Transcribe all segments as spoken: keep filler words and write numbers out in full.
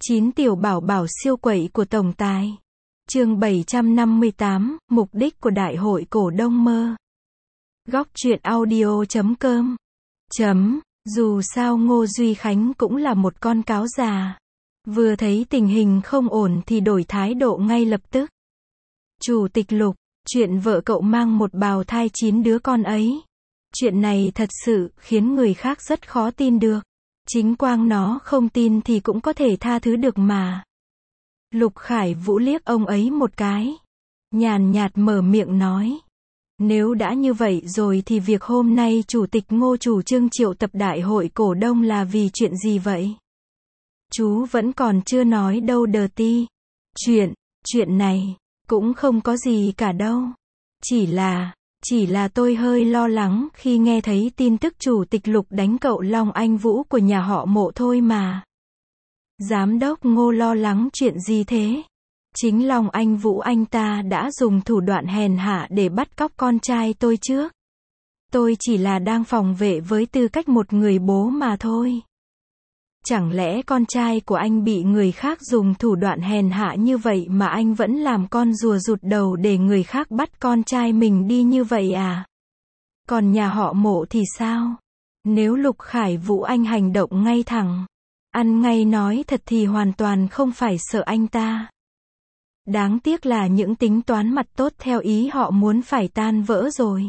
chín tiểu bảo bảo siêu quậy của tổng tài. Chương bảy trăm năm mươi tám, mục đích của đại hội cổ đông mơ. Góc truyện audio chấm com. Chấm, dù sao Ngô Duy Khánh cũng là một con cáo già. Vừa thấy tình hình không ổn thì đổi thái độ ngay lập tức. Chủ tịch Lục, chuyện vợ cậu mang một bào thai chín đứa con ấy. Chuyện này thật sự khiến người khác rất khó tin được. Chính Quang nó không tin thì cũng có thể tha thứ được mà. Lục Khải Vũ liếc ông ấy một cái. Nhàn nhạt mở miệng nói. Nếu đã như vậy rồi thì việc hôm nay Chủ tịch Ngô chủ trương triệu tập đại hội cổ đông là vì chuyện gì vậy? Chú vẫn còn chưa nói đâu đờ ti. Chuyện, chuyện này, cũng không có gì cả đâu. Chỉ là, chỉ là tôi hơi lo lắng khi nghe thấy tin tức Chủ tịch Lục đánh cậu Long Anh Vũ của nhà họ Mộ thôi mà. Giám đốc Ngô lo lắng chuyện gì thế? Chính Long Anh Vũ anh ta đã dùng thủ đoạn hèn hạ để bắt cóc con trai tôi trước. Tôi chỉ là đang phòng vệ với tư cách một người bố mà thôi. Chẳng lẽ con trai của anh bị người khác dùng thủ đoạn hèn hạ như vậy mà anh vẫn làm con rùa rụt đầu để người khác bắt con trai mình đi như vậy à? Còn nhà họ Mộ thì sao? Nếu Lục Khải Vũ anh hành động ngay thẳng, ăn ngay nói thật thì hoàn toàn không phải sợ anh ta. Đáng tiếc là những tính toán mặt tốt theo ý họ muốn phải tan vỡ rồi.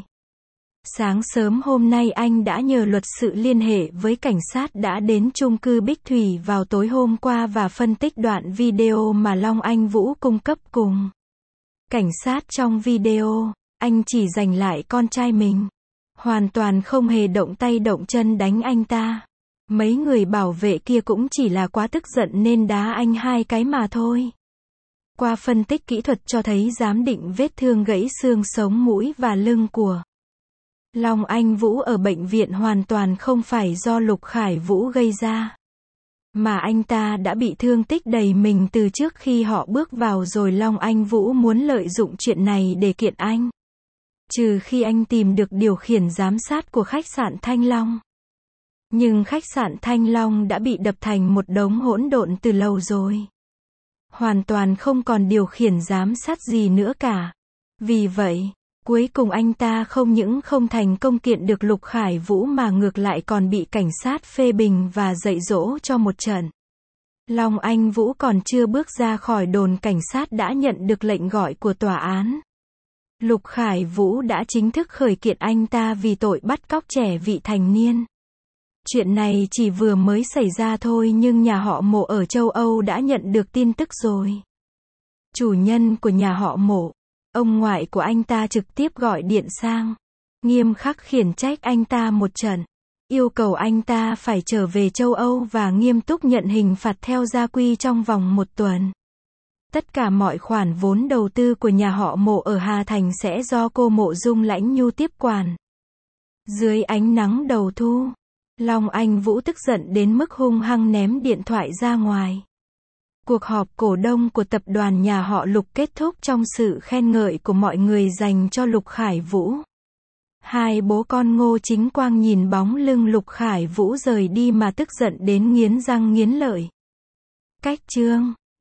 Sáng sớm hôm nay anh đã nhờ luật sự liên hệ với cảnh sát đã đến chung cư Bích Thủy vào tối hôm qua và phân tích đoạn video mà Long Anh Vũ cung cấp cùng. Cảnh sát trong video, anh chỉ giành lại con trai mình. Hoàn toàn không hề động tay động chân đánh anh ta. Mấy người bảo vệ kia cũng chỉ là quá tức giận nên đá anh hai cái mà thôi. Qua phân tích kỹ thuật cho thấy giám định vết thương gãy xương sống mũi và lưng của Long Anh Vũ ở bệnh viện hoàn toàn không phải do Lục Khải Vũ gây ra. Mà anh ta đã bị thương tích đầy mình từ trước khi họ bước vào rồi Long Anh Vũ muốn lợi dụng chuyện này để kiện anh. Trừ khi anh tìm được điều khiển giám sát của khách sạn Thanh Long. Nhưng khách sạn Thanh Long đã bị đập thành một đống hỗn độn từ lâu rồi. Hoàn toàn không còn điều khiển giám sát gì nữa cả. Vì vậy, cuối cùng anh ta không những không thành công kiện được Lục Khải Vũ mà ngược lại còn bị cảnh sát phê bình và dạy dỗ cho một trận. Long Anh Vũ còn chưa bước ra khỏi đồn cảnh sát đã nhận được lệnh gọi của tòa án. Lục Khải Vũ đã chính thức khởi kiện anh ta vì tội bắt cóc trẻ vị thành niên. Chuyện này chỉ vừa mới xảy ra thôi nhưng nhà họ Mộ ở châu Âu đã nhận được tin tức rồi. Chủ nhân của nhà họ Mộ, ông ngoại của anh ta trực tiếp gọi điện sang, nghiêm khắc khiển trách anh ta một trận, yêu cầu anh ta phải trở về châu Âu và nghiêm túc nhận hình phạt theo gia quy trong vòng một tuần. Tất cả mọi khoản vốn đầu tư của nhà họ Mộ ở Hà Thành sẽ do cô Mộ Dung Lãnh Nhu tiếp quản. Dưới ánh nắng đầu thu, Long Anh Vũ tức giận đến mức hung hăng ném điện thoại ra ngoài. Cuộc họp cổ đông của tập đoàn nhà họ Lục kết thúc trong sự khen ngợi của mọi người dành cho Lục Khải Vũ. Hai bố con Ngô Chính Quang nhìn bóng lưng Lục Khải Vũ rời đi mà tức giận đến nghiến răng nghiến lợi. Cách chương